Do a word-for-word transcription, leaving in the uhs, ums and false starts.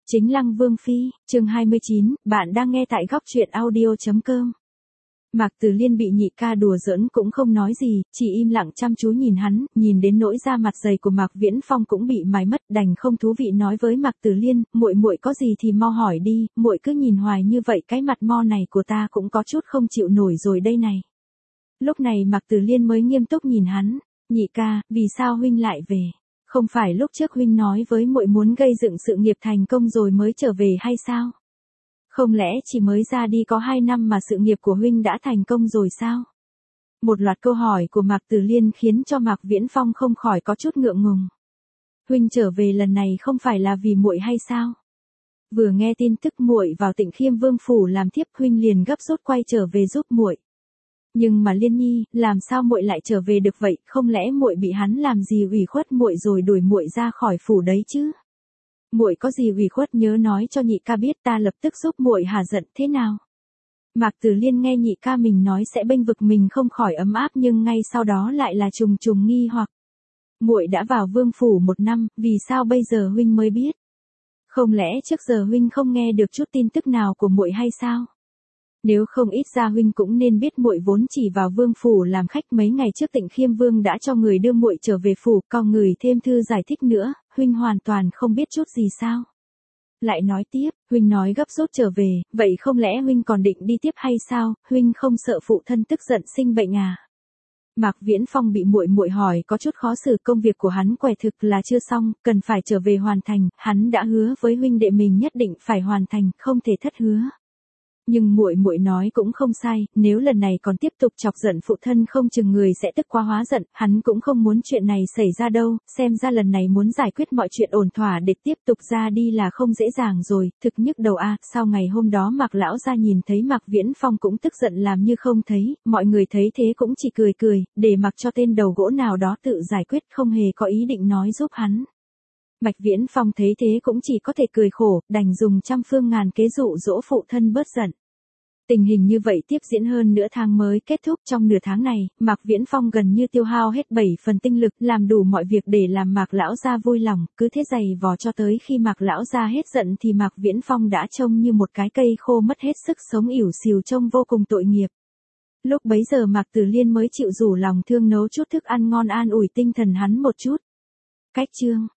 Chính Lăng Vương Phi, chương hai mươi chín, bạn đang nghe tại góc truyện audio chấm com. Mạc Tử Liên bị nhị ca đùa giỡn cũng không nói gì, chỉ im lặng chăm chú nhìn hắn, nhìn đến nỗi da mặt dày của Mạc Viễn Phong cũng bị mài mất, đành không thú vị nói với Mạc Tử Liên, muội muội có gì thì mau hỏi đi, muội cứ nhìn hoài như vậy cái mặt mo này của ta cũng có chút không chịu nổi rồi đây này. Lúc này Mạc Tử Liên mới nghiêm túc nhìn hắn, nhị ca, vì sao huynh lại về? Không phải lúc trước huynh nói với muội muốn gây dựng sự nghiệp thành công rồi mới trở về hay sao? Không lẽ chỉ mới ra đi có hai năm mà sự nghiệp của huynh đã thành công rồi sao? Một loạt câu hỏi của Mạc Tử Liên khiến cho Mạc Viễn Phong không khỏi có chút ngượng ngùng. Huynh trở về lần này không phải là vì muội hay sao? Vừa nghe tin tức muội vào Tịnh Khiêm Vương phủ làm thiếp, huynh liền gấp rút quay trở về giúp muội. Nhưng mà Liên Nhi, làm sao muội lại trở về được vậy, không lẽ muội bị hắn làm gì ủy khuất muội rồi đuổi muội ra khỏi phủ đấy chứ? Muội có gì ủy khuất nhớ nói cho nhị ca biết, ta lập tức giúp muội hả giận thế nào? Mạc Tử Liên nghe nhị ca mình nói sẽ bênh vực mình không khỏi ấm áp, nhưng ngay sau đó lại là trùng trùng nghi hoặc. Muội đã vào vương phủ một năm, vì sao bây giờ huynh mới biết? Không lẽ trước giờ huynh không nghe được chút tin tức nào của muội hay sao? Nếu không ít ra huynh cũng nên biết muội vốn chỉ vào vương phủ làm khách, mấy ngày trước Tịnh Khiêm Vương đã cho người đưa muội trở về phủ, còn người thêm thư giải thích nữa, huynh hoàn toàn không biết chút gì sao? Lại nói tiếp, huynh nói gấp rút trở về, vậy không lẽ huynh còn định đi tiếp hay sao? Huynh không sợ phụ thân tức giận sinh bệnh à? Mạc Viễn Phong bị muội muội hỏi có chút khó xử, công việc của hắn quả thực là chưa xong, cần phải trở về hoàn thành, hắn đã hứa với huynh đệ mình nhất định phải hoàn thành, không thể thất hứa. Nhưng muội muội nói cũng không sai, nếu lần này còn tiếp tục chọc giận phụ thân không chừng người sẽ tức quá hóa giận, hắn cũng không muốn chuyện này xảy ra đâu, xem ra lần này muốn giải quyết mọi chuyện ổn thỏa để tiếp tục ra đi là không dễ dàng rồi, thực nhức đầu a. À, sau ngày hôm đó Mạc lão gia nhìn thấy Mạc Viễn Phong cũng tức giận làm như không thấy, mọi người thấy thế cũng chỉ cười cười, để mặc cho tên đầu gỗ nào đó tự giải quyết, không hề có ý định nói giúp hắn. Mạc Viễn Phong thấy thế cũng chỉ có thể cười khổ, đành dùng trăm phương ngàn kế dụ dỗ phụ thân bớt giận. Tình hình như vậy tiếp diễn hơn nửa tháng mới kết thúc. Trong nửa tháng này, Mạc Viễn Phong gần như tiêu hao hết bảy phần tinh lực, làm đủ mọi việc để làm Mạc lão gia vui lòng, cứ thế giày vò cho tới khi Mạc lão gia hết giận thì Mạc Viễn Phong đã trông như một cái cây khô mất hết sức sống, ỉu xìu trông vô cùng tội nghiệp. Lúc bấy giờ Mạc Tử Liên mới chịu rủ lòng thương nấu chút thức ăn ngon an ủi tinh thần hắn một chút. Cách chương